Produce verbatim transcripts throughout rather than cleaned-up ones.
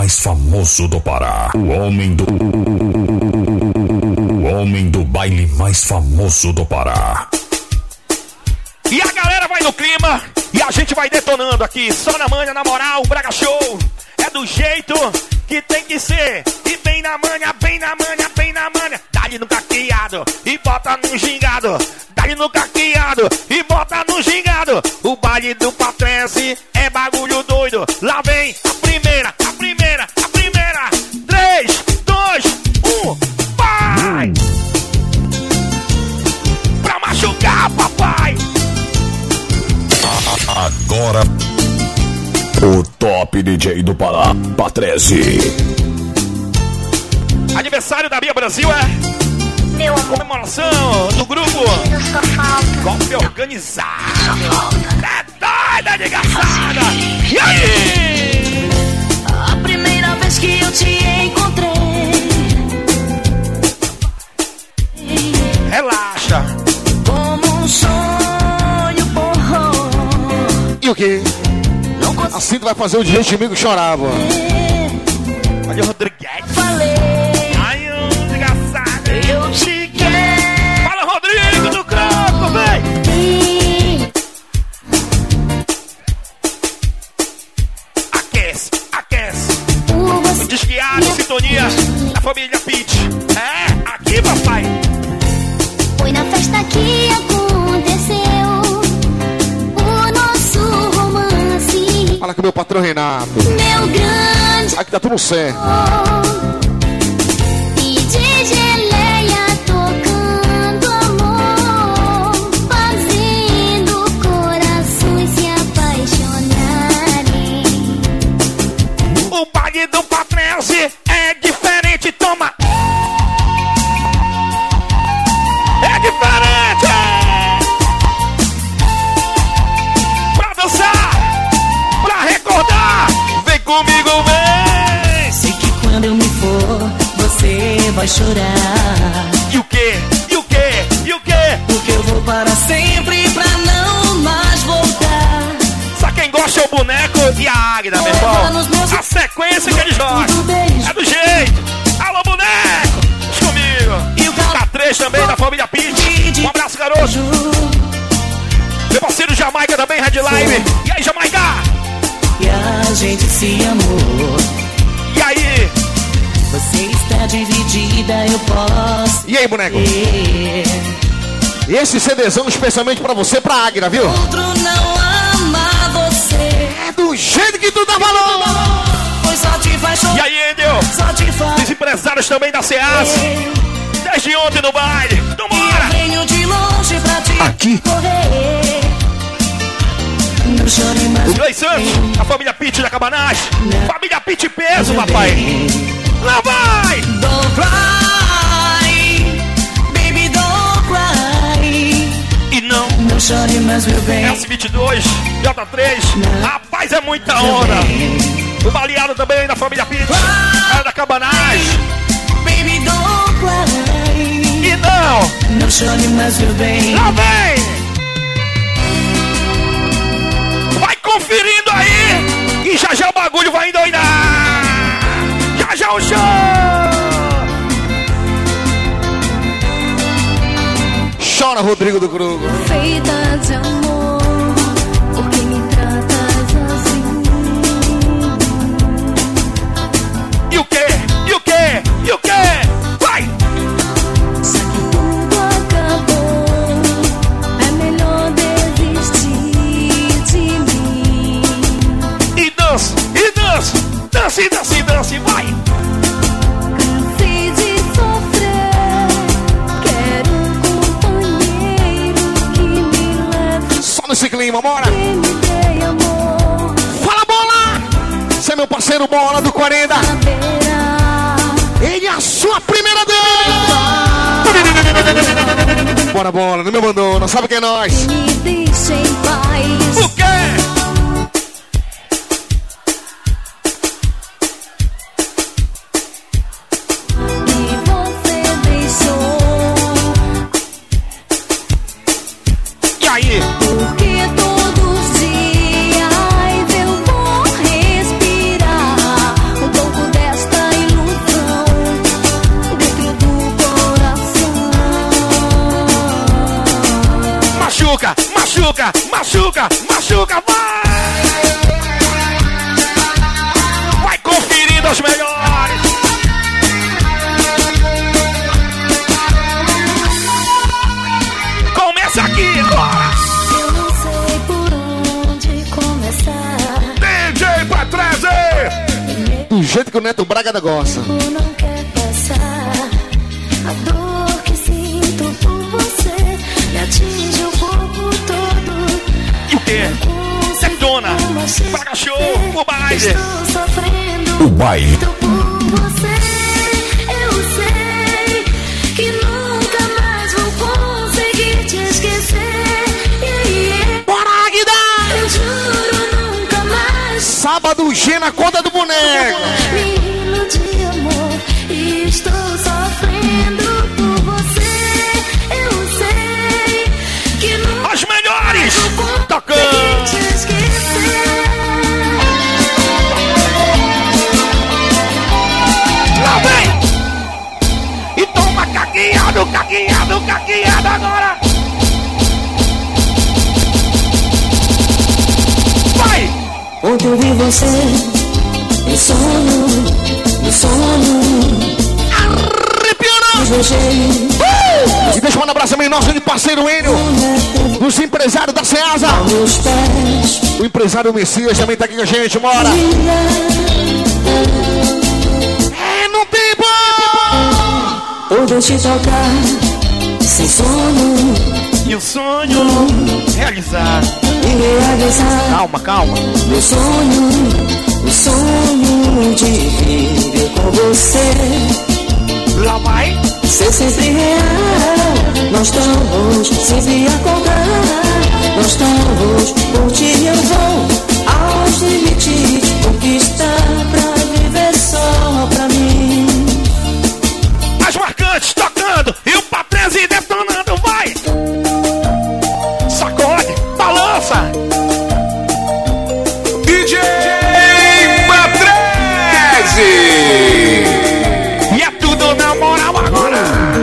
mais famoso do Pará. O homem do... O homem do baile mais famoso do Pará. E a galera vai no clima e a gente vai detonando aqui. Só na manha, na moral, o Braga Show é do jeito que tem que ser. E bem na manha, bem na manha, bem na manha. Dá-lhe no caqueado e bota no gingado. Dá-lhe no caqueado e bota no gingado. O baile do Patrese é bagulho doido. Lá vem a primeira, a primeira, a primeira. Três, dois, um, vai! Pra machucar, papai! Agora, o top D J do Pará, Patrese. Aniversário da Bia Brasil é Meu amor, comemoração do grupo só falta. Golpe Organizado. É doida, desgraçada! E aí? A primeira vez que eu te encontrei, Relaxa. como um sonho borrou. E o quê? Não consigo Assim tu vai fazer o direito de mim que chorava. Olha o Rodrigues. falei. Ai, ô, desgraçada. Eu te quero. Fala, Rodrigo do Croco, vem! Aquece, aquece. Por Desfiado, sintonia da família Pitt. É, aqui, papai. Foi na festa que aconteceu o nosso romance. Fala com o meu patrão Renato. Meu grande Aqui tá tudo certo. amor. E de geleia tocando amor, fazendo corações se apaixonarem. O baile do Patrese é diferente, toma. É diferente. Pra dançar, pra recordar, vem comigo, vem. Sei que quando eu me for, você vai chorar. E o que? E o que? E o que? Porque eu vou para sempre pra não mais voltar. Só quem gosta é o boneco e a Águida, meu irmão. A sequência que eles gostam. É do jeito. Alô, boneco. Deixa comigo. E o K três também, da família Pitt. Um abraço, garoto. Meu parceiro Jamaica também, Red Live. E aí, Jamaica? E a gente se amou. E aí? Você está dividida, eu posso E aí, boneco? ter. E esse CDzão especialmente pra você, pra Águida, viu? Outro não ama você, É do jeito que tu dá valor. pois só te faz E chorar. aí, Endel? Só te faz Os empresários também da SEAS. Desde ontem no baile. Então bora. venho de longe pra te Aqui. correr. Não chore mais. Os dois Santos, a família Pitt da Cabanagem. Família Pitt peso, papai. Lá vai! Don't cry, baby, don't cry. E não. Não chore mais, meu bem. S vinte e dois, J três. Rapaz, é muita onda. O baleado também da família Pitt. É da Cabanagem. Baby, don't cry. E não. Não chore mais, meu bem. Lá vem! Vai conferindo aí! E já já o bagulho vai endoidar! Já já o show! Chora, Rodrigo do Grupo. Feita de amor, por que me tratas assim? E o que? E o que? E o que? Vai! Já que tudo acabou, é melhor desistir de mim. E dança! E dança! Dance, dance, dance! Vai! Cansei de sofrer, quero um companheiro que me leve, Só nesse clima, bora. que me dê amor Fala, bola. Você é meu parceiro Bola do quarenta. na beira. Ele é a sua primeira dele. Bora, Bola, não me abandona, sabe quem é nós? Me deixa em paz. O quê? E você deixou, E aí? porque todos os dias eu vou respirar um pouco machuca, machuca, machuca, vai! Vai conferindo as melhores. Começa aqui, bora! Eu não sei por onde começar. D J Patrese! Do jeito que o Neto Braga gosta. Eu não quero passar. A dor que sinto por você me atinge o corpo todo. E o quê? Detona! Braga Show, o baile! Estou sofrendo O baile. por você. Eu sei que nunca mais vou conseguir te esquecer. Yeah, yeah. Bora, Águida! Eu juro nunca mais. Sábado G na conta do boneco. Me iludi, amor, e estou sofrendo por você. Eu sei que nunca As melhores! vou Tocando! conseguir te esquecer. Lá vem! E toma caqueado, caqueado, caqueado agora! Vai! Ontem eu vi você em sonho, no sonho. Arrepiando! Beijei E deixa um abraço também nosso de parceiro Enio, dos empresários da Ceasa. meus pés. O empresário Messias também tá aqui com a gente, bora! É no tempo! Poder te tocar sem sonho E o sonho realizado. e realizar Calma, calma. meu sonho, o sonho de viver com você. Lá vai! Ser sempre real, nós estamos sempre a contar. Nós estamos, por ti eu vou aos limites, conquistar pra viver só pra mim. As marcantes tocando e o Patrese detonando, vai! Sacode, balança! D J Patrese! E é tudo na moral agora!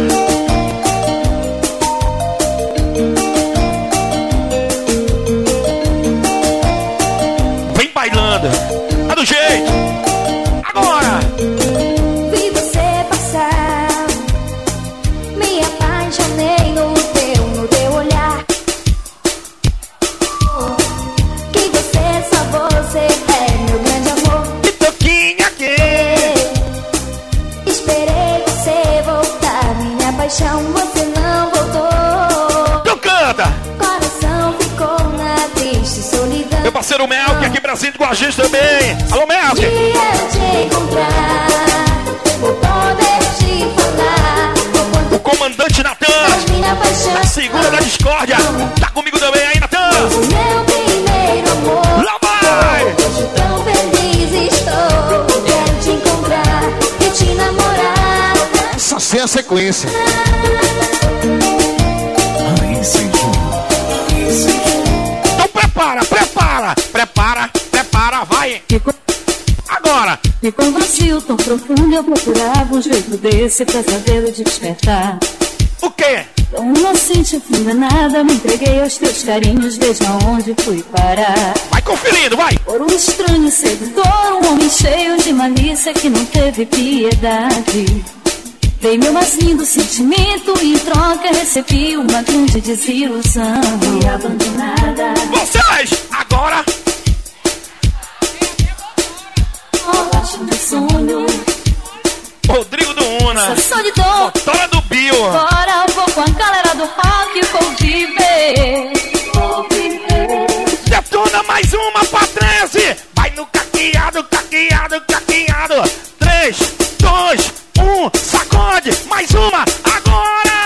Vem bailando! Tá do jeito! Agora! Vi você passar, me apaixonei no teu, no teu olhar. Que você, só você é meu grande amor. E toquinha aqui! Esperei você voltar, minha paixão, você não voltou. Tu canta! Coração ficou na triste solidão. Meu parceiro Melk aqui presente com a gente também! Alô, Melk! Se eu te encontrar, vou poder te falar o quanto O comandante Natan! faz minha paixão. A segunda da discórdia! Tá comigo também aí, Natan! O meu primeiro amor. Lá vai! Hoje tão feliz estou. Quero te encontrar e te namorar. Essa sem a sequência. Então prepara, prepara! Prepara, prepara, vai! Agora! Ficou um vazio tão profundo, eu procurava um jeito desse pesadelo de despertar. O quê? Tão inocente, fui enganada, me entreguei aos teus carinhos, veja onde fui parar. Vai conferindo, vai! Por um estranho sedutor, um homem cheio de malícia que não teve piedade. Dei meu mais lindo sentimento e em troca recebi uma grande desilusão. E abandonada, Vocês! Agora! abaixo do sonho, Rodrigo do Una! essa solidão. Motora do Bio! Agora eu vou com a galera do rock, vou viver. Vou viver. Detona mais uma, Patrese! Vai no caqueado, caqueado, caqueado! três, dois, um, sacode! Mais uma, agora!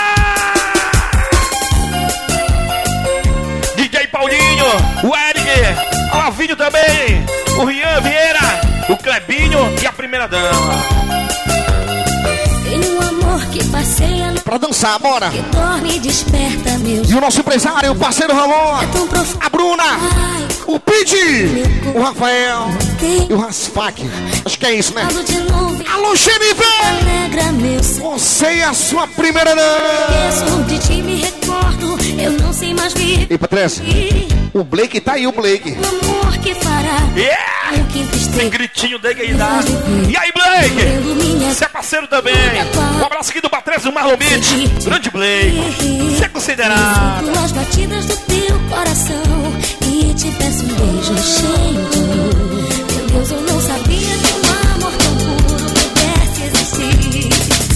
D J Paulinho, o Eric, o Lavinho também, o Rian Vieira, o Clebinho e a primeira dama. Tem um amor que passeia no Pra dançar, bora! que dorme e desperta meu. E o nosso empresário, o parceiro Ramon, É tão profundo. a Bruna, Ai, o Pidi, o Rafael tem e o Raspac. Acho que é isso, né? lado de nuvem. Alô, Jennifer! Alegra meu ser. Você e a sua primeira dama. Esqueço de ti, me recordo morto, eu não sei mais viver. Ei, Patrícia, o Blake tá aí, o Blake. O amor que fará. Yeah! O que entristece. Tem gritinho dele aí, dá. E aí, Blake? Você é parceiro também. Um abraço aqui do Patrícia, do Marlon Beach. Grande Blake. Você é considerado. Sinto as batidas do teu coração e te peço um beijo cheio. Meu Deus, eu não sabia que um amor tão puro pudesse existir.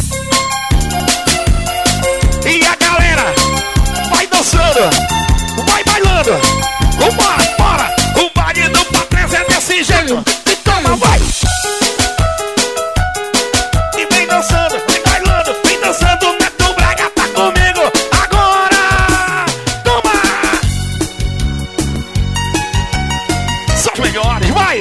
E a galera vai dançando, vai bailando. Vambora, bora. O baile do Patrícia é desse jeito. E toma, vai. E vem dançando, vem bailando, vem dançando. Neto Braga tá comigo agora. Toma. São os melhores, vai.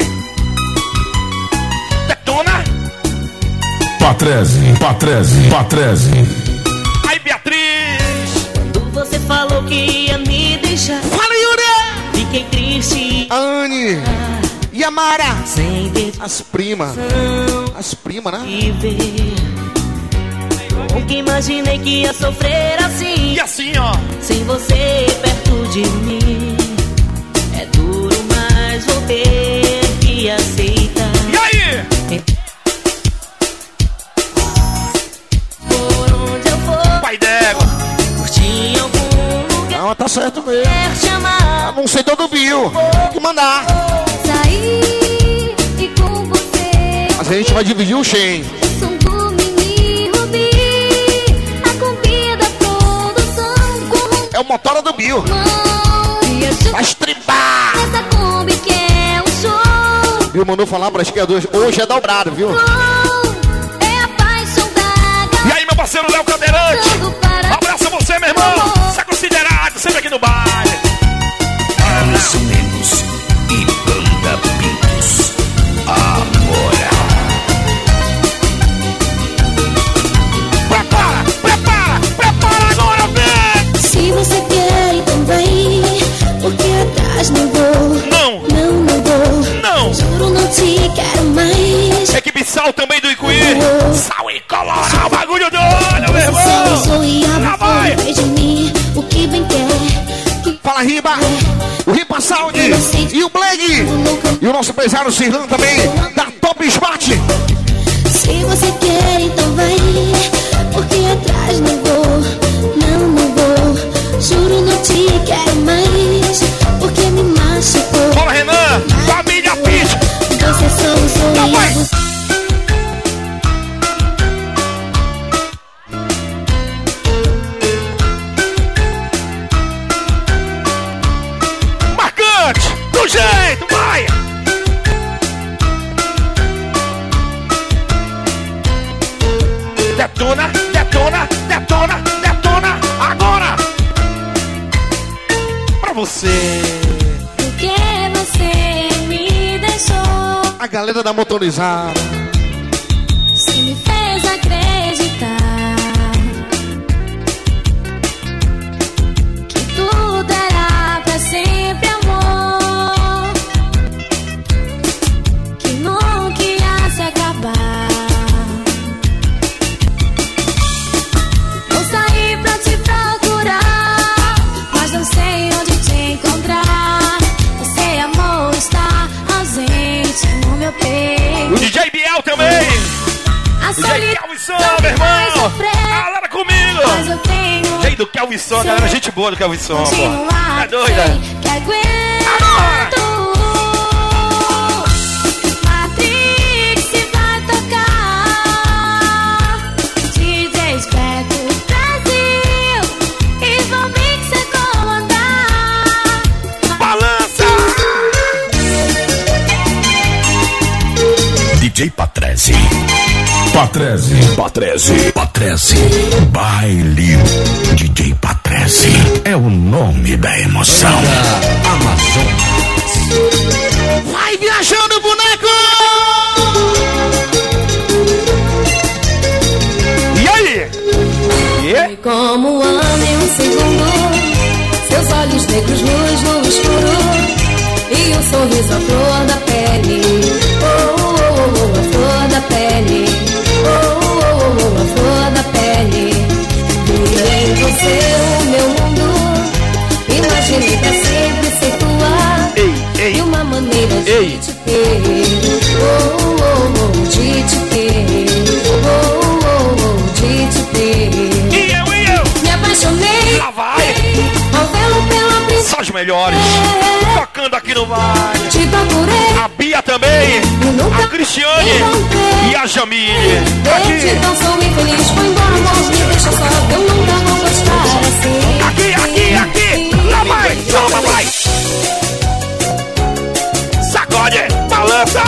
Detona. Patrese, Patrese, Patrese. Aí, Beatriz. Quando você falou que ia me deixar, Fala, Yuri! fiquei triste. A Anne e a Mara. Sem ver As primas. As primas, né? te ver. Nunca imaginei que ia sofrer assim, E assim, ó. sem você perto de mim. É duro, mas vou ter que aceitar. E aí? Por onde eu for, Pai d'égua. curtir em algum lugar, Não, tá certo mesmo. quer chamar. Não sei todo Bill. Tem que mandar. Sair e com você. Mas a gente vai dividir o Shen. O som do Mini Rubi. A Kombi da produção com É o motora do Bill. mão. E a Vai estribar. essa Kombi que é um show. Bill mandou falar pra esquerda. Hoje é dobrado, viu? É a paixão da E aí, meu parceiro Léo Cadeirante. galera do Pará. Abraço a você, meu irmão. Você é considerado sempre aqui no baile. Alisson Menos e Banda Pintos. Amora. Prepara, prepara, prepara agora, vem. Se você quer, então vai. Porque atrás não vou. Não, Não, não vou. não. Juro, não te quero mais. Equipe Sal também do Icuí. Sal e colorar o bagulho doido, meu Você irmão. usou e Lá vai. abusou. Fez de mim o que bem quer. Que Fala, Riba. O Riba Sound. E o Blake. E o nosso empresário Cirlan também. Da Top Smart. Se você quer, então vai. Porque atrás não vou. Não, não vou. Juro, não te quero mais. Porque me machucou. Fala, Renan. Família Pitch. Você só usou Lá e vai. abusou. Marcante. Do jeito, vai. Detona, detona, detona, detona. Agora. Pra você. Porque você me deixou. A galera da motorizada. Se me fez acreditar que tudo era pra sempre, amor. Que nunca ia se acabar. Vou sair pra te procurar, mas não sei onde te encontrar. Você, amor, está ausente no meu peito. O D J Biel também. A O D J solidão Kelvin Som, me meu faz irmão. sofrer, Galera comigo. mas eu tenho Gente do Kelvin Som, galera, gente boa do Kelvin Som, pô. continuar. É doida? Sei que aguento. Matrix se vai tocar. D J Speco Brasil. E vão mixer comandar. Balança. D J Patrese. Patrese, Patrese, Patrese. Baile D J Patrese. É o nome da emoção. Vai viajando, boneco! E aí? E? Como amo em um segundo. Seus olhos negros, luz no escuro. E um sorriso à flor da pele. Oh, oh, oh, oh, a flor da pele. Oh, oh, oh, oh, a flor da pele. E em você o meu mundo melhores. Tocando aqui no baile. Te procurei. A Bia também. A Cristiane e a Jamile. Desde então sou infeliz. Foi embora, amor, me deixa só. Eu nunca vou gostar assim. Aqui, aqui, aqui. Lá vai, toma, vai. Sacode, balança.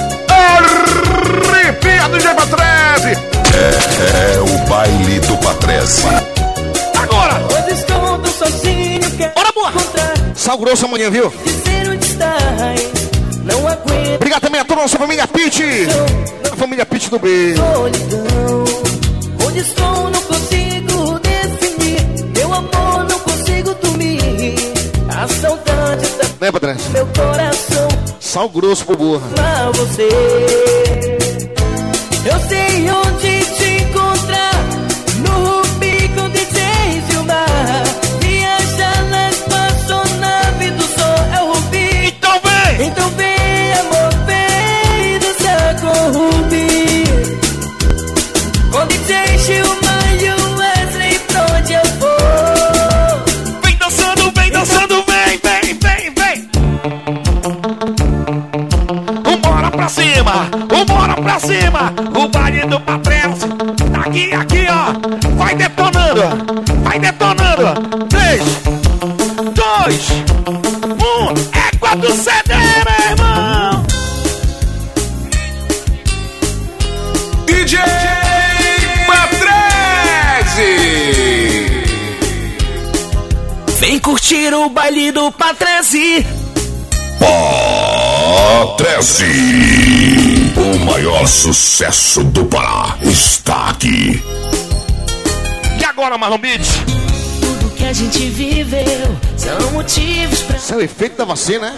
Arrepia do D J Patrese. É, é o baile do Patrese. Agora. Hoje estou tão sozinho que Bora, boa. Sal grosso amanhã, viu? dizer onde estás. Não aguento Obrigado também a toda a nossa família Pitt. A família Pitt do B. solidão. Onde estou não consigo definir. Meu amor não consigo dormir. A saudade tá Né, Patrese? no meu coração. Sal grosso pro burra. Pra você, eu sei onde te encontrar. No Rubi com D J Gilmar. Viajar na espaçonave do sol é o Rubi. Então vem. Então vem, amor, vem dançar com o Rubi. Com D J Gilmar e o Wesley, pra onde eu vou. Vem dançando, vem dançando, vem, vem, vem, vem. Vambora pra cima, vambora pra cima. O baile do Patrese. Tá aqui, aqui, ó. Vai detonando, vai detonando. Três, dois, um. Égua do C D, meu irmão. D J Patrese. Vem curtir o baile do Patrese. Patrese. O maior sucesso do Pará está aqui. E agora, Marlon Beach? Tudo que a gente viveu são motivos pra... Isso é o efeito da vacina, né?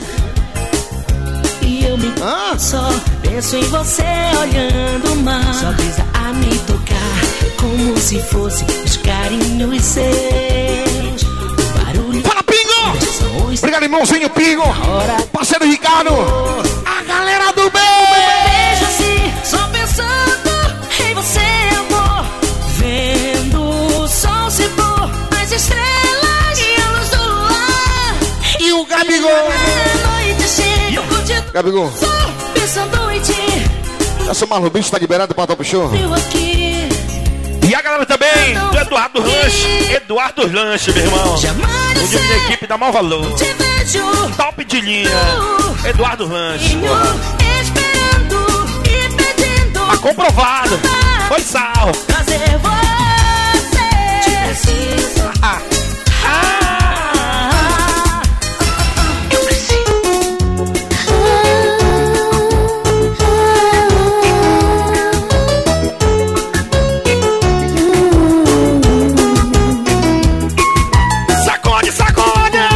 E eu me Ah. só penso em você olhando o mar. Só brisa a me tocar, como se fosse os carinhos seus. O barulho Fala, Pingo! das sons. Obrigado, irmãozinho Pingo. Parceiro Ricardo. A galera do B. Vejo assim, só pensando em você, amor. Vendo o sol se pôr, as estrelas e a luz do luar. E o Gabigol. A noite chega, curtindo Gabigol, só pensando em ti. essa Marlon Bicho tá liberado pra Top Show. Eu aqui. E a galera também do Eduardo Lanche. Eduardo Lanche, meu irmão. Jamais O time da equipe dá mau valor. te vejo Top de linha. Eduardo Lanche. esperando e pedindo Tá comprovado. Foi sal. prazer você. Te preciso. Ah. Ah. Eu preciso. Sacode, sacode.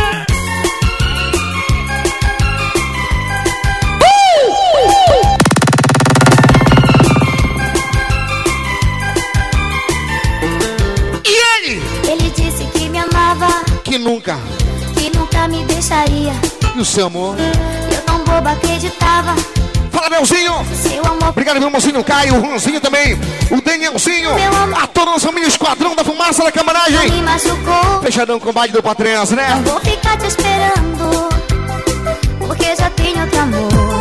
E ele? Ele disse que me amava, Que nunca. que nunca me deixaria. E o seu amor? Eu tão boba acreditava. Fala, Melzinho. Seu amor Obrigado, meu irmãozinho Caio, o Juanzinho também, o Danielzinho, a toda a nossa família Esquadrão da Fumaça da Camaragem. me machucou. Fechadão com o baile do Patrese, né? Não vou ficar te esperando, porque já tenho outro amor.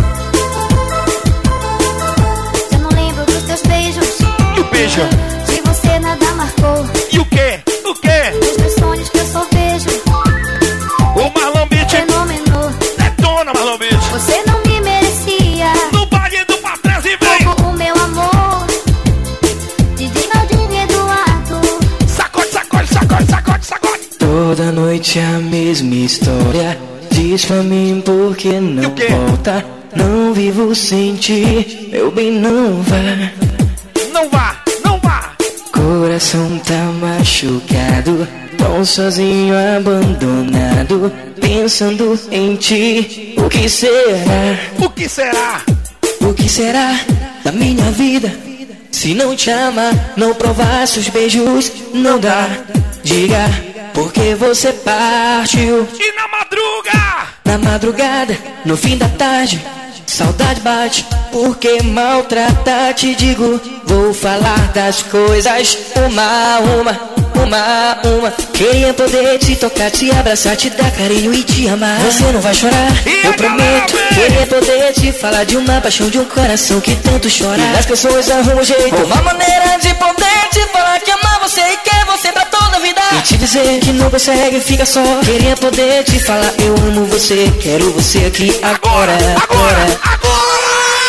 Já não lembro dos teus beijos, E o beijo? de você nada marcou. E o quê? O quê? Dos meus sonhos que eu só vejo, O Marlon Beach. fenômeno. Detona, Marlon Beach. Você não me merecia, No baile do Patrese, vem. como o meu amor. D J Naldinho e Eduardo. Sacode, sacode, sacode, sacode, sacode. Toda noite a mesma história. Diz pra mim por que E não o quê? volta. Não vivo sem ti, meu bem, não vá. Não vá, não vá. Coração tá machucado, tão sozinho, abandonado, pensando em ti. O que será? O que será? O que será da minha vida? Se não te ama, não provasse os beijos, não dá. Diga, porque você partiu E na madruga? na madrugada, no fim da tarde. Saudade bate, porque maltrata. Te digo, vou falar das coisas uma a uma. uma, uma. Queria poder te tocar, te abraçar, te dar carinho e te amar. Você não vai chorar, E eu a prometo. galera, Queria poder te falar de uma paixão, de um coração que tanto chora. E as pessoas arrumam jeito, uma maneira de poder te falar que ama você e quer você pra toda a vida. E te dizer que não consegue, fica só. Queria poder te falar, eu amo você, quero você aqui agora, agora, agora. agora!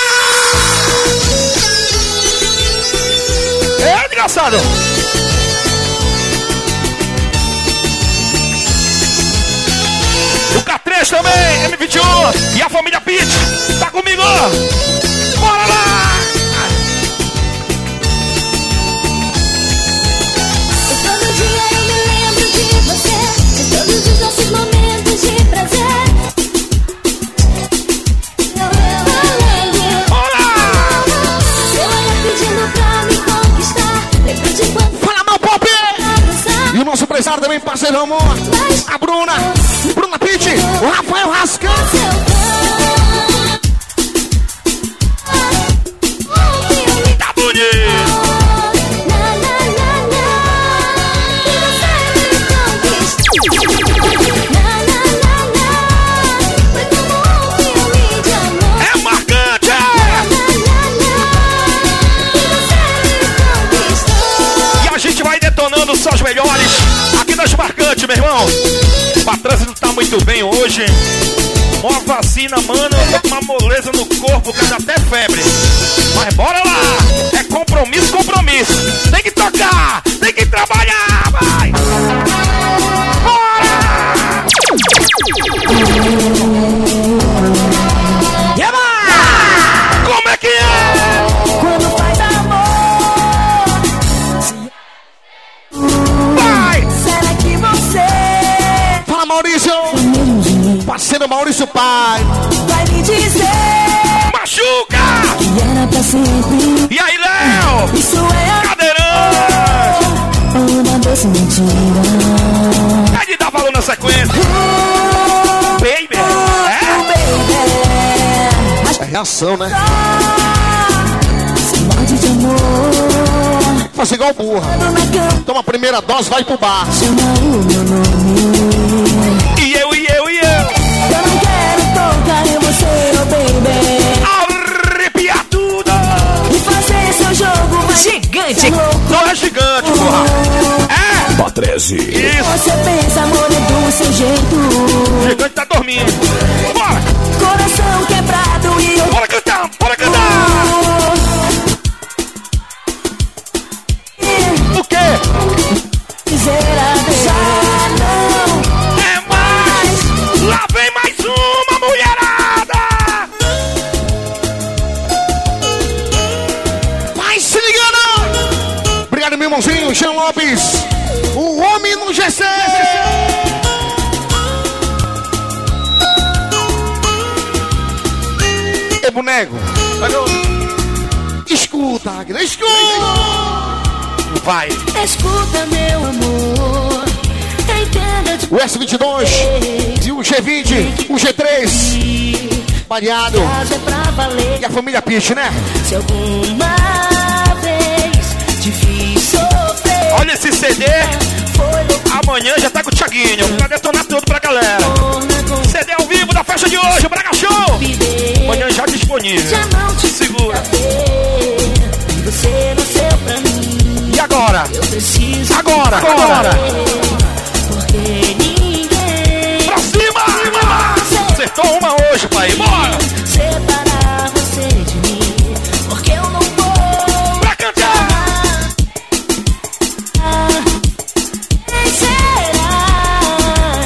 É, desgraçado! O K três também, M vinte e um e a família Pitt, tá comigo! Bora lá! Todo dia eu me lembro de você, de todos os nossos momentos de prazer. Bora! Seu olhar pedindo pra me conquistar. Lembro de quando Fala, meu pop! dançar. E o nosso empresário também, parceiro amor. A Bruna, Bruna Pitt, o Rafael Rascão. Tá bonito! É marcante! E a gente vai detonando só os melhores aqui nas marcantes, meu irmão. O trânsito tá muito bem hoje. Uma vacina, mano, uma moleza no corpo, que dá até febre. Mas bora lá! É compromisso, compromisso. Tem que tocar, tem que trabalhar, vai! Bora! Como é que é? Quando faz amor, Vai! será que você Fala, Maurício. Parceiro Maurício Pai. vai me dizer Machuca! que era pra sempre? E aí, Léo? Isso é Cadeirão! uma doce mentira. É de dar valor na sequência. Baby! É? É reação, né? Se morde de amor, Faz igual burra. na cama, Toma a primeira dose, vai pro bar. chama o meu nome. E eu, e eu, e eu! Eu não quero tocar em você, oh baby. Arrepiar tudo! E fazer seu jogo mais Gigante. Não é gigante, porra! É! Patrese. Isso! Você pensa, amor, é do seu jeito. O gigante tá dormindo! Bora! Coração quebrado e eu Bora cantar! Bora cantar! O quê? dizer adeus. Já não É mais! Lá vem mais uma mulherada! Vai se ligando! Obrigado, meu irmãozinho, Jean Lopes. O homem no G C. Ei, boneco. Escuta, Agnes, escuta. Vai! escuta, meu amor. Entenda de O S vinte e dois e o G vinte, o G três. Variado. casa é pra valer. E a família Pitt, né? Se alguma vez te fiz sofrer, Olha esse C D! foi loucura Amanhã já tá com o Thiaguinho pra detonar tudo pra galera! com C D ao vivo da festa de hoje, Braga Show! viver. Amanhã já disponível. Já não te Segura. ver. E você nasceu pra mim. E agora? Eu preciso Agora, agora! porque ninguém Pra cima! Acertou uma hoje, pai. Bora! separar você de mim. Porque eu não vou Pra cantar! quem será?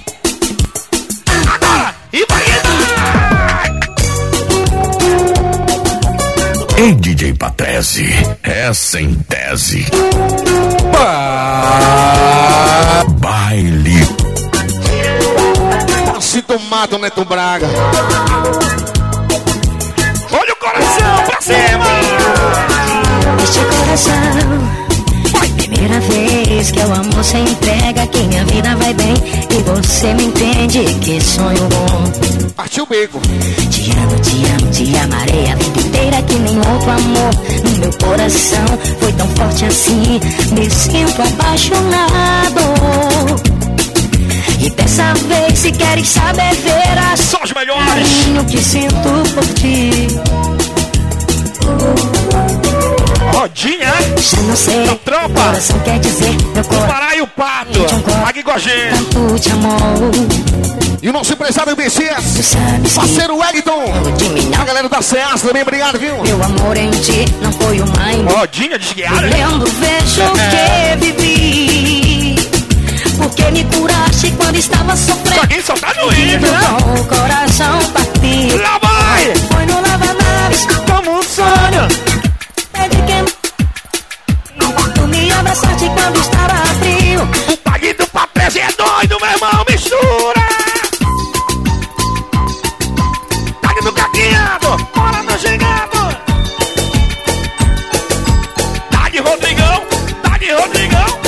Agora! E vai! Ei, D J Patrese. É sem tese. Baile. Passe tomado, Neto Braga. Olha o coração pra cima! Este coração, primeira vez que eu amo, você entrega que minha vida vai bem. E você me entende, que sonho bom. Partiu o bico. Te amo, te amo, te amarei a vida inteira que nem outro amor. No meu coração foi tão forte assim. Me sinto apaixonado. E dessa vez, se queres saber, verás só os melhores. Carinho que sinto por ti. Rodinha, já não sei. Da tropa. Coração quer dizer meu coração. O Pará e o Pato. Aqui com a gente. Tanto te amor. E o nosso empresário B C S, parceiro Wellington. A galera da C E A S também, obrigado, viu? Meu amor em ti não foi uma engano. Rodinha desguiada. Lembro, vejo o que vivi. Porque me curaste quando estava sofrendo. Aqui só tá no hino, né? Com o coração partido. Lá vai! Foi no lava-naves como um sonho. Pede que tu me abraçaste quando estava frio. O pague do Patrese é doido, meu irmão, mistura. Pague do Caqueado, bora no gigado. Pague Rodrigão, pague Rodrigão.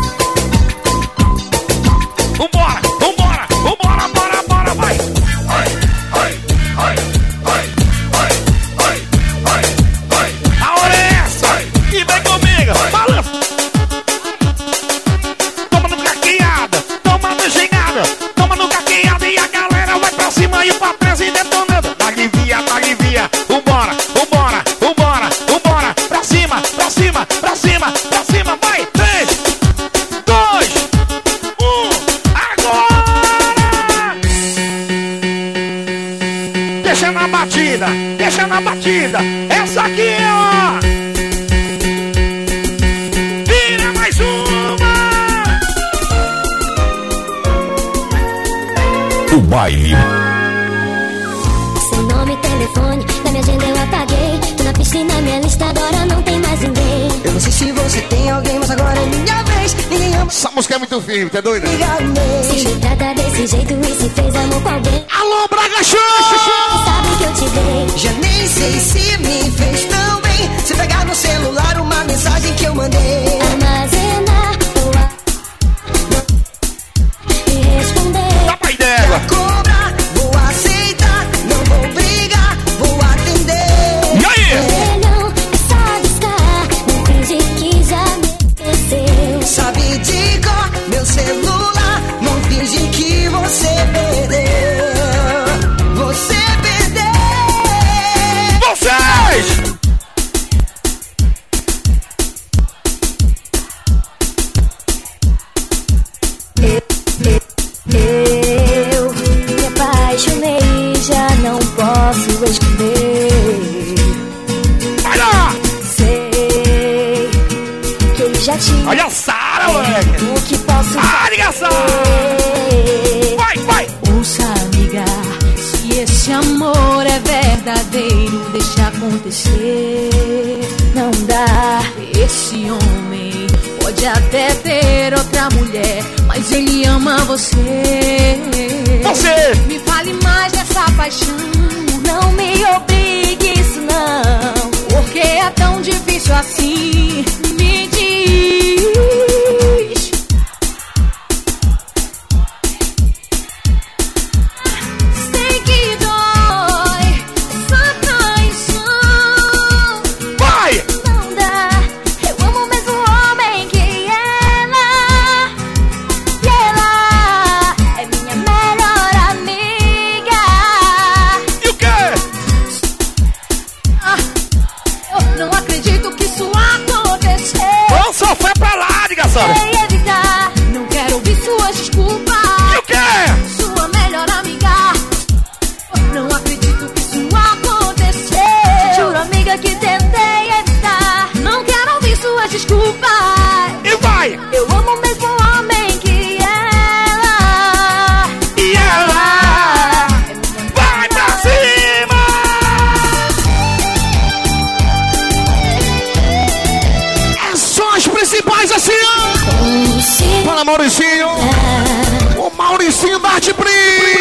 Vambora, vambora, vambora, bora, bora, vai. Oi, oi, oi, oi, oi, oi, oi, oi. A hora é essa, e vem comigo, balança. Toma no caqueado, toma no gingado, toma no caqueado e a galera vai pra cima e o Patrese detonando. Alivia, alivia, vambora, vambora, vambora, vambora. Pra cima, pra cima, pra cima, pra cima, vai. Três, dois, um, agora! Deixa na batida, deixa na batida. Essa aqui, ó. Vira mais uma. O baile. Seu nome e telefone, na minha agenda eu apaguei. Tô na piscina, minha lista agora não tem mais ninguém. Eu não sei se você tem alguém, mas agora é minha vez. Ninguém ama. Essa música é muito firme, tá doido? Se me trata desse jeito e se fez amor com alguém. Alô, Braga Show! Sabe que eu te dei. Já nem sei se me fez tão bem. Se pegar no celular uma mensagem que eu mandei. Armazenar tua. E responder. Dá pra ideia. Cobrar, vou aceitar. Não vou brigar, vou atender. E aí? Não, é só discar. Não finge que já me esqueceu. Sabe de cor meu celular. Não finge que você perdeu. Você perdeu. Vocês! Eu me apaixonei, já não posso esconder. Vai lá! Sei que ele já tinha. Olha a Sara, moleque! O que posso Ah, ligação! fazer? Vai, vai! Ouça, amiga, se esse amor é verdadeiro, deixa acontecer. Não dá, esse homem pode até ter outra mulher, mas ele ama você. Você! Me fale mais dessa paixão, não me obrigue isso não, porque é tão difícil assim. Me diz. Sei que dói essa traição. Vai! Não dá, eu amo o mesmo homem que ela. E ela é minha melhor amiga. E o quê? Ah, eu não acredito que isso aconteceu. Vamos sofrer pra lá, ligação! Sei evitar, não quero ouvir suas desculpas. E o quê? Sua melhor amiga. Não acredito que isso aconteceu. Juro, amiga, que tentei evitar. Não quero ouvir suas desculpas. E vai! Eu amo o mesmo homem que ela. E ela! Vai pra cima! São as principais assim, ó. Fala, Mauricinho. O Mauricinho da Arte Pri.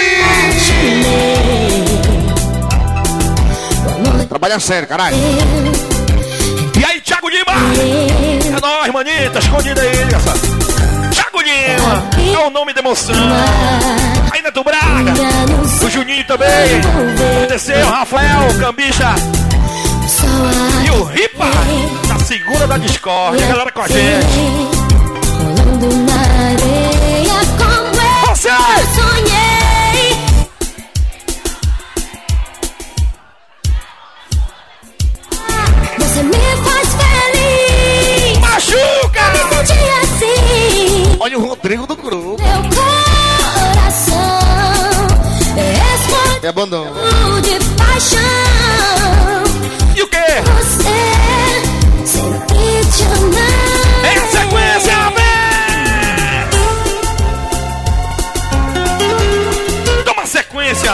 Trabalha sério, caralho. E aí, Thiago Lima? É nóis, manita, escondida aí, ligação. Thiago Lima, é o nome da emoção. Aí, Neto Braga, o Juninho também. Desceu, Rafael, Cambicha. E o Ripa, tá segura da discórdia, a galera com a gente. Rolando na areia como eu Você! sonhei. Você me faz feliz. Machuca! Me senti assim. Olha o Rodrigo do Cru. Meu coração é É abandono. de paixão. E o quê? Você sempre te amar. É a sequência, vem! Toma sequência!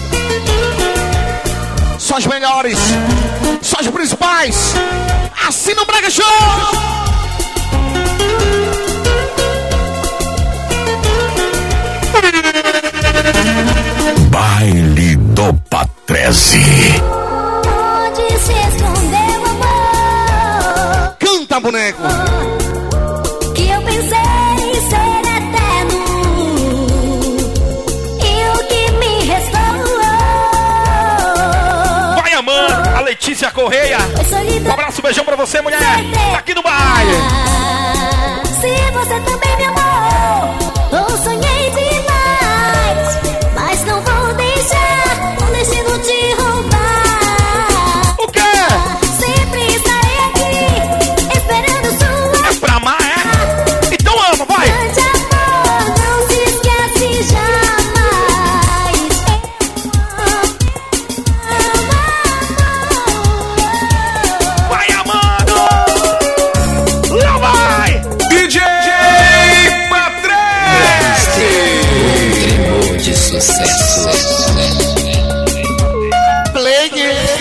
Só as melhores. Só as principais. Assina o Brega Show. Baile do Patrese. Onde se escondeu, amor? Canta, boneco. Que eu pensei ser eterno. E o que me restou? Vai, amando! A Letícia Correia! Foi solidão. Um abraço, beijão pra você, mulher! Tá aqui no baile! Se você também me amou, ou sonhei demais, mas não vou deixar o destino te roubar. O quê? Sempre estarei aqui, esperando sua É pra amar, é? Então ama, vai! grande amor. Não se esquece jamais. Vai, amando! Lá vai! D J Patrese. Tremor de sucesso. Play.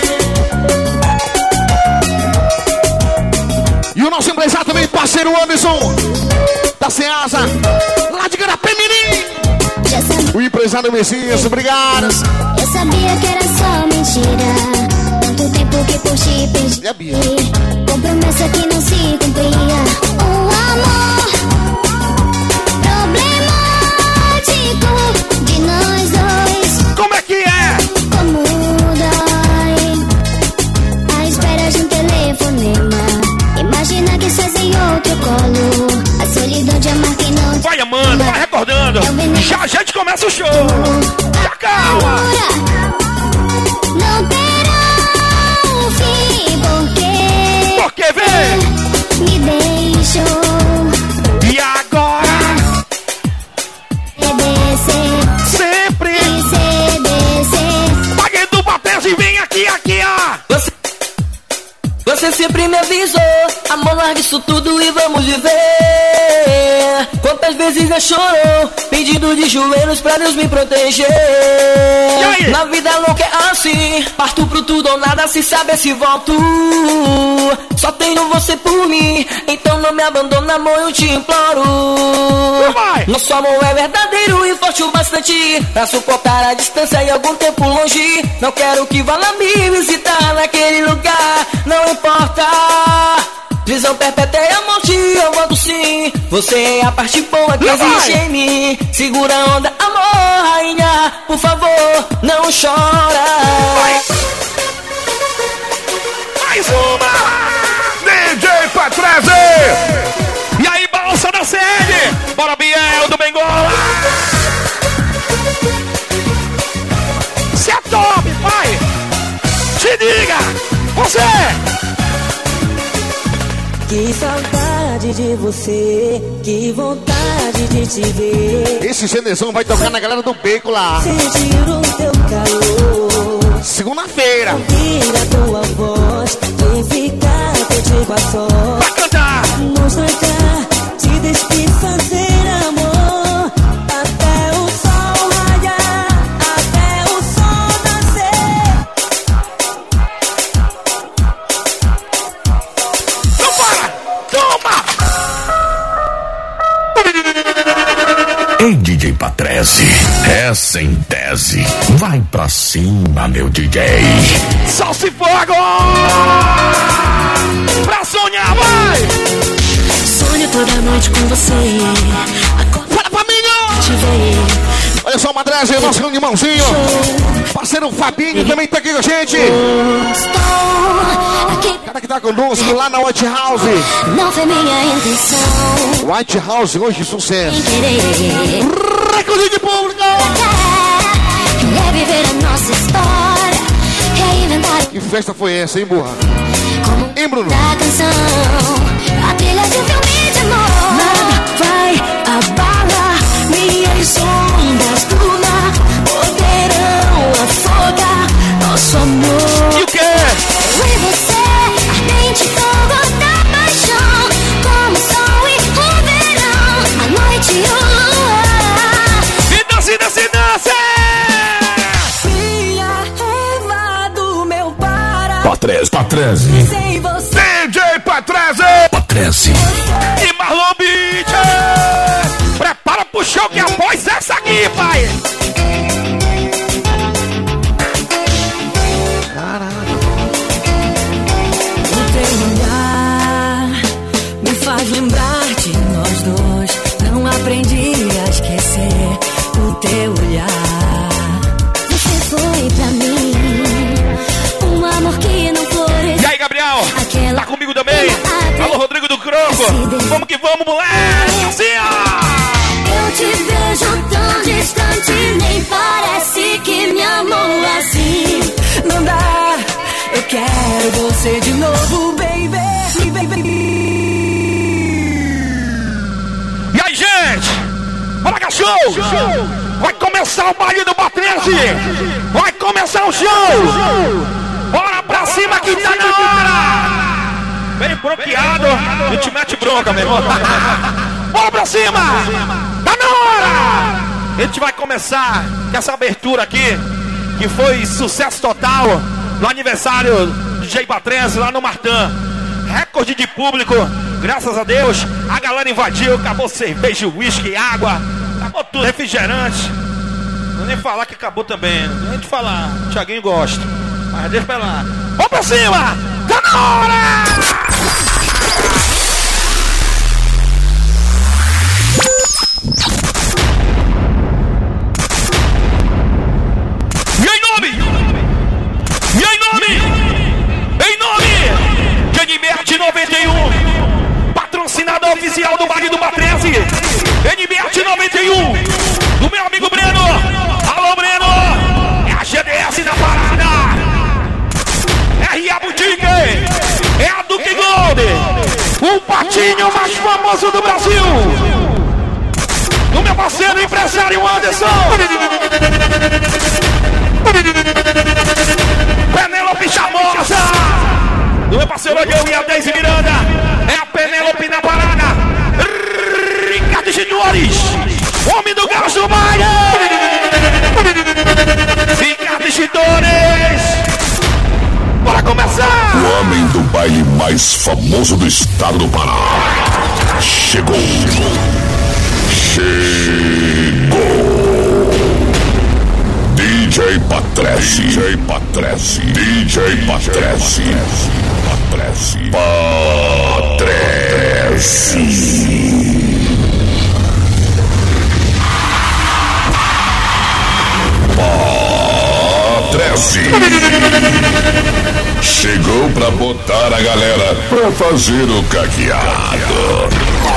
E o nosso empresário também, parceiro Anderson. Da Ceasa. Lá de Garapé Mirim. Já sabia, O empresário Messias, obrigado. eu sabia que era só mentira. Tanto tempo que por ti perdi. E a Bia? Promessa que não se cumpria. Um amor problemático de nós dois. Como é que é? Como dói a espera de um telefonema. Imagina que estás em outro colo. A solidão de amar quem não te Vai, amando, vai recordando! Já a gente começa o show! Já calma! não terá um fim. Porque Porque vem! me deixou E agora? obedecer Sempre! e se descer. Pague do Patrese e vem aqui, aqui, ó! Você, você sempre me avisou, amor, larga isso tudo e vamos viver. Quantas vezes já chorou, pedindo de joelhos pra Deus me proteger. aí? Na vida louca é assim, parto pro tudo ou nada, se saber se volto. Só tenho você por mim, então não me abandona, amor, eu te imploro. Vai! Nosso amor é verdadeiro e forte o bastante pra suportar a distância e algum tempo longe. Não quero que vá lá me visitar naquele lugar, não importa. Prisão perpétua é a morte, eu volto sim. Você é a parte boa que Lá existe vai! em mim. Segura a onda, amor, rainha, por favor, não chora. Mais uma! D J Patrese. E aí, balança da C N! Bora, Biel do Bengola! Cê é top, vai! Te diga! Você! Que saudade de você, que vontade de te ver. Esse CDzão vai tocar na galera do Beco lá. Sentir o teu calor, Segunda-feira. ouvir a tua voz, e ficar contigo a sós. Vai cantar! Nos trancar, te despir, fazer amor. Até o sol raiar, até o sol nascer. Não para! Toma! Ei, D J Patrese, é sem tese. Vai pra cima, meu D J. Salsa e fogo! Pra sonhar, vai! Sonho toda noite com você. Acordo Fala pra mim, te ver. Olha só, Madrese, nosso irmãozinho. Parceiro Fabinho também tá aqui com a gente. Cara que tá conosco lá na White House. Não foi minha intenção. White House hoje sucesso. Recorde de público. Quer viver a nossa história, reinventar. Que festa foi essa, hein, burra? Como hein, Bruno? Da canção, a trilha de um filme de amor. Nada vai abalar minhas ondas do mar. Poderão afogar nosso amor. E o quê? Eu e você, ardente fogo da paixão. Como o sol e o verão, a noite e o luar. E dança, dança, dança! Patrese, Patrese. Sem você. D J Patrese! Patrese. E Marlon Beach! Prepara pro show que após essa aqui, pai! O teu olhar me faz lembrar de nós dois. Não aprendi a esquecer o teu olhar. Você foi pra mim um amor que não floresceu. E aí, Gabriel? Aquela Tá comigo também? Alô, Rodrigo do Croco! Vamos que vamos, moleque! Assim, ó! Eu te vejo tão distante, nem parece que me amou assim. Não dá, eu quero você de novo, baby, baby. E aí, gente? Bora, cachorro! Vai começar o baile do Patrese! Vai começar o show! Bora pra cima que tá na hora! Bem bloqueado, e te mete bronca, meu irmão. Bora pra cima! Tá na hora! A gente vai começar com essa abertura aqui, que foi sucesso total no aniversário do D J Patrese lá no Martã. Recorde de público, graças a Deus. A galera invadiu, acabou cerveja, uísque, água, acabou tudo, refrigerante. Não vou nem falar que acabou também. A gente falar, o Thiaguinho gosta. Mas deixa pra lá. Vamos pra cima! Tá na hora! E aí, nome? E aí, nome? Em nome de N B R noventa e um, patrocinador oficial do baile do Patrese. N B R noventa e um, do meu amigo Breno. Alô, Breno! É a G D S da parada. R A Boutique, é a Duke Gold, o patinho mais famoso do Brasil. Do meu parceiro empresário Anderson. Penélope Chamosa. Do meu parceiro eu e a Deise Miranda. É a Penélope na parada. Ricardo Gidores, homem do gás do baile. Ricardo Gidores. Bora começar! O homem do baile mais famoso do estado do Pará. Chegou. Chegou. D J Patrese. D J Patrese. D J Patrese. Patrese. Patrese. Patrese. Chegou pra botar a galera pra fazer o caqueado.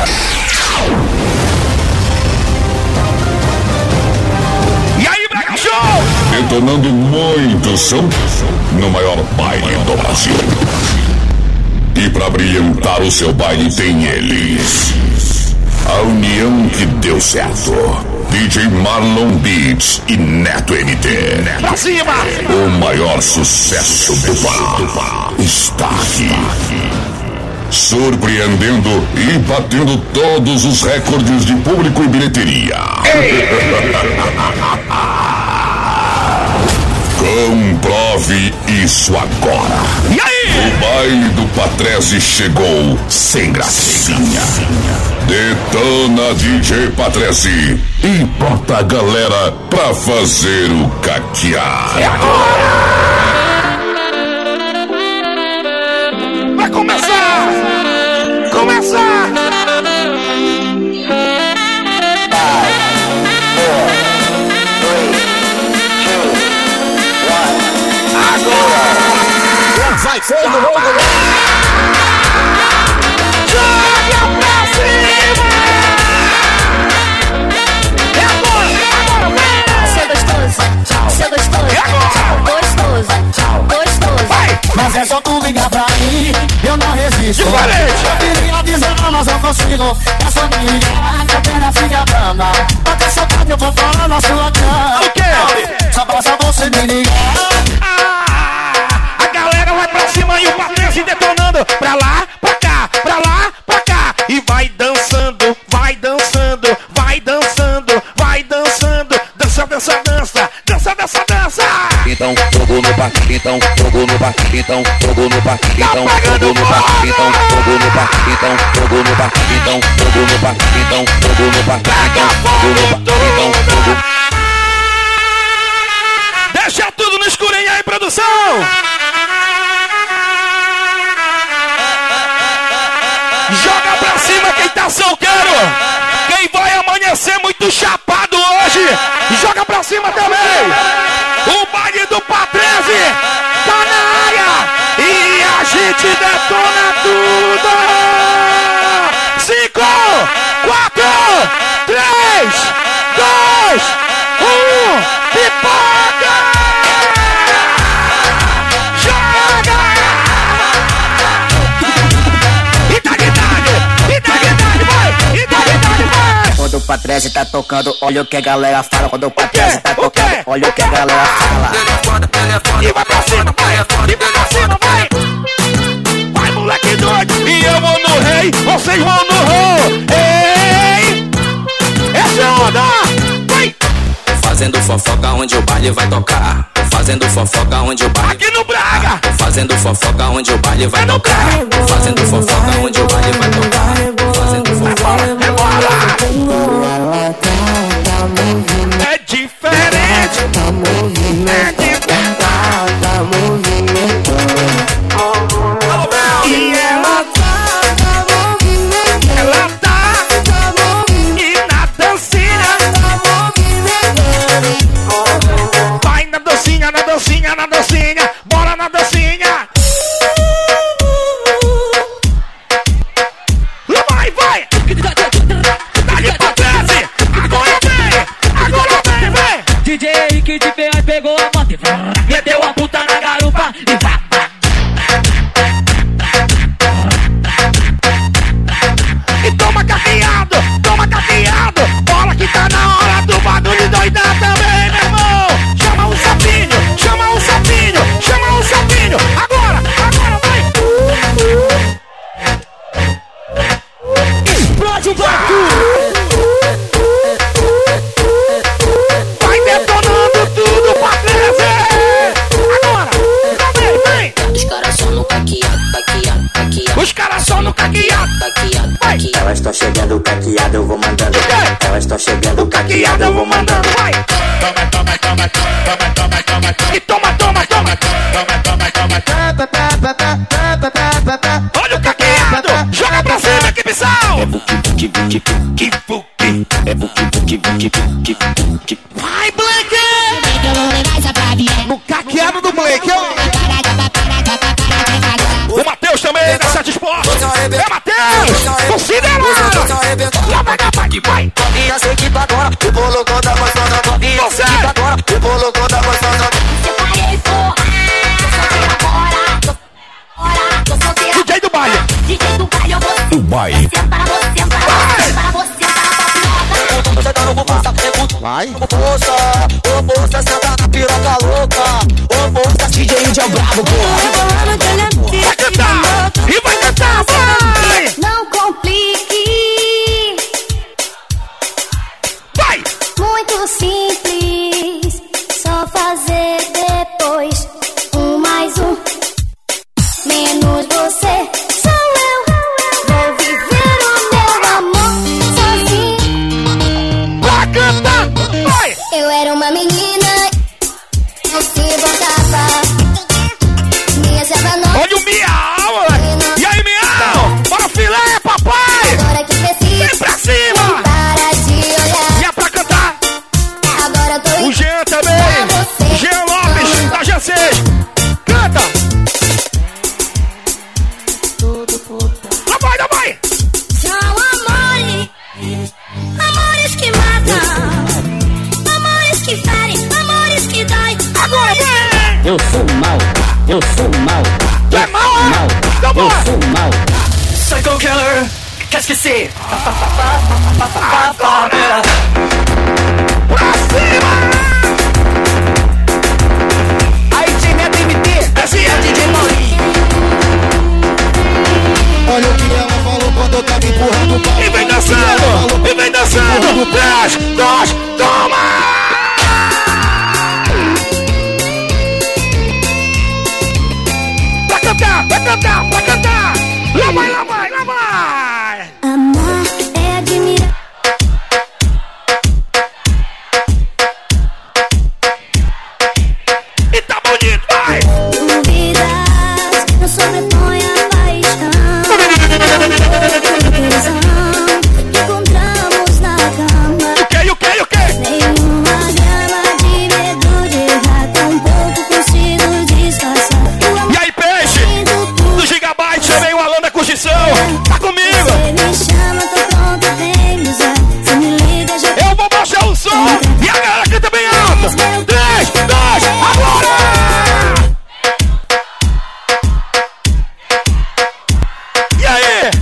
E aí, Braga Show! Detonando muito som no maior baile do Brasil. E pra brilhantar o seu baile tem eles. A união que deu certo. D J Marlon Beats e Neto M T. Pra cima! O maior sucesso do Pará está aqui. Surpreendendo e batendo todos os recordes de público e bilheteria. Comprove isso agora. E aí? O baile do Patrese chegou sem gracinha. Detona D J Patrese e bota a galera pra fazer o caqueado. É agora! Vai começar! Começar! Foi do rei do Joga pra cima! É agora, é agora, vai! Seu gostoso, seu gostoso, É agora! gostoso, gostoso. Vai! Mas é só tu ligar pra mim, eu não resisto. Diferente! Eu queria dizer, mas eu consigo. É só me ligar, que a pena fica branda. Até saudade eu vou falar na sua cama. O quê? Só basta você me ligar. Ah, a galera vai pra cima e o Patrício detonando. Pra lá, pra cá, pra lá, pra cá. E vai dançando, vai dançando, vai dançando, vai dançando. Dança, dança, dança, dança, dança, dança. Então, fogo no parque, então, fogo no parque, então, fogo no parque, então, fogo no parque, então, fogo no parque, então, fogo no parque, então, fogo no parque, então, fogo no parque, então, fogo no parque, então, fogo. Deixa tudo no escurinho aí, produção. Joga pra cima quem tá solteiro. Quem vai amanhecer muito chapado hoje, joga pra cima também. O baile do Patrese tá na área e a gente detona tudo. Cinco, quatro, três, dois, um, pipoca! Joga! Idade, idade, vai! Idade, vai! Quando o Patrese tá tocando, olha o que a galera fala. Quando o Patrese tá O quê? tocando, olha o que a galera fala. E vai pra cima, vai! E vai pra cima, vai! Vai, moleque doido! E eu vou no rei, vocês vão no rol! Ei! Essa é a onda! Vai! Fazendo fofoca onde o baile vai tocar. Fazendo fofoca onde o baile. Aqui no Braga! Fazendo fofoca onde o baile vai tocar. Fazendo fofoca onde o baile vai tocar. Fazendo fofoca. É diferente! É diferente! E ela tá, ela tá, e na dancinha, vai na dancinha, na dancinha, na dancinha, bora na dancinha. Vai, vai! Dá-lhe pra treze! Agora vem! Agora vem, vem! D J que de P A pegou a moto e meteu a puta na garupa e vá. E toma caqueado, toma caqueado. Bola que tá na hora do bagulho doidar também, meu irmão. Chama o sapinho, chama o sapinho, chama o sapinho. Agora, agora vai. Explode o bagulho. Vai detonando tudo pra treze. Agora, vem, vem. Os caras só no caqueado, caqueado, caqueado. Os caras só no caqueado. Caqueado, Vai. caqueado. Elas estão chegando caqueado, eu vou mandando. O quê? Elas estão chegando O caqueado eu vou mandando, vai. E toma, toma, toma. Olha o caqueado, joga pra cima, equipe Sal. É buque, buque, buque, buque, buque. É buque, buque, buque, buque, buque. Vai, Blake! no caqueado do Blake. O Matheus também, da Sete Esporte. É Matheus! Considerado! Lá vai, vai, vai! Novinha, sei que tá agora, o bolo conta gostosa. Novinha, sei que tá agora, o bolo conta gostosa. Separei, porra, tô solteira. D J do baile! D J do baile, eu vou O baile. sentar, vou sentar, para você, para Sentando com força, Vai. com força. Ô moça, senta na piroca louca. Ô moça, D J Índio é o brabo, porra. Vai cantar! E vai cantar, vai! Não complique, Vai! muito simples. Só fazer depois um mais um, menos você. Sou eu, vou viver o meu amor sozinho. Vai cantar! Vai! Eu era uma menina, não se voltava. Minha selva Eu sou mal. Tu é mal, é? Mal. Então Eu bora. sou mal. Psycho Killer, qu'est-ce que c'est? Pra cima! Aí, D J Neto M T, Esse é D J Maurinho. Olha o que ela falou quando eu tava empurrando o pau. E vem dançando, e vem dançando. Três, dois, toma! Pra cantar, pra cantar, pra cantar. Lá vai, lá vai, lá vai. Amar é admirar. E tá bonito, vai. Dúvidas não sobrepõe a paixão. Tesão que encontramos na cama. E o que, e o que, e o que? Nenhuma grama de medo de errar. Tão pouco consigo disfarçar. O amor E aí, peixe? Do Gigabyte, chamei o Alan da Curtição. Tá comigo. você me chama, tô pronta, vem me usar. Você me liga, já Eu vou baixar o som. E a galera canta bem alto. Três, dois, agora! E aí?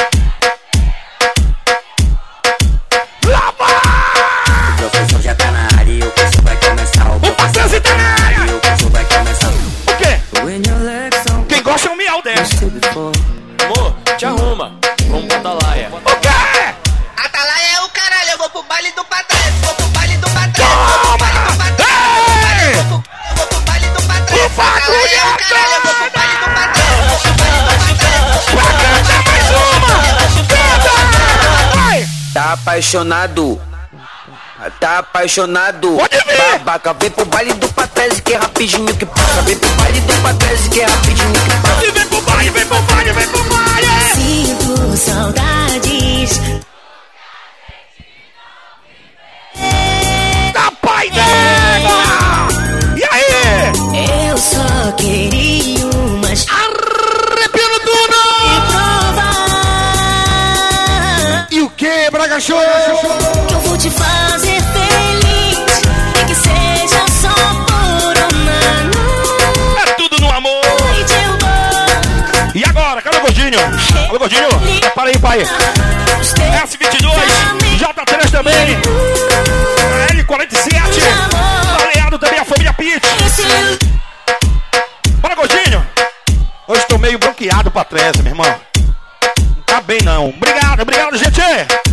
Lá vai! O professor já tá na área e o curso vai começar. O parceiro tá na área. E o curso vai começar. O quê? Quem gosta é um miau dessa. Amor, te arruma. Vamos pra Atalaia. O quê? Atalaia é o caralho, eu vou pro baile do patrão. Vou pro baile do patrão. Toma! Ei! Eu vou pro baile do patrão. O bagulho Atalaia é o caralho, eu vou pro baile do patrão. Vou pro baile do patrão. Pra cantar mais uma! Canta! Vai! Tá apaixonado, tá apaixonado. Pode vir. Babaca, vem pro baile do Patrese que é rapidinho que passa. Vem pro baile do Patrese que é rapidinho que passa. E vem pro baile, vem pro baile, vem pro baile! sinto saudades. Da pai dela! E aí? Eu só queria umas Arrepiando tudo! provar. E o que, Braga Show? Que eu vou te fazer feliz. E que seja só por uma noite. É tudo no amor! Eu vou E agora? Cadê o gordinho? Alô, gordinho? Prepara aí, pai. S vinte e dois, J três também. L quarenta e sete. Aliado também a família Pitt. Bora, gordinho. Hoje tô meio bloqueado pra trás, meu irmão. Não tá bem, não. Obrigado, obrigado, gente.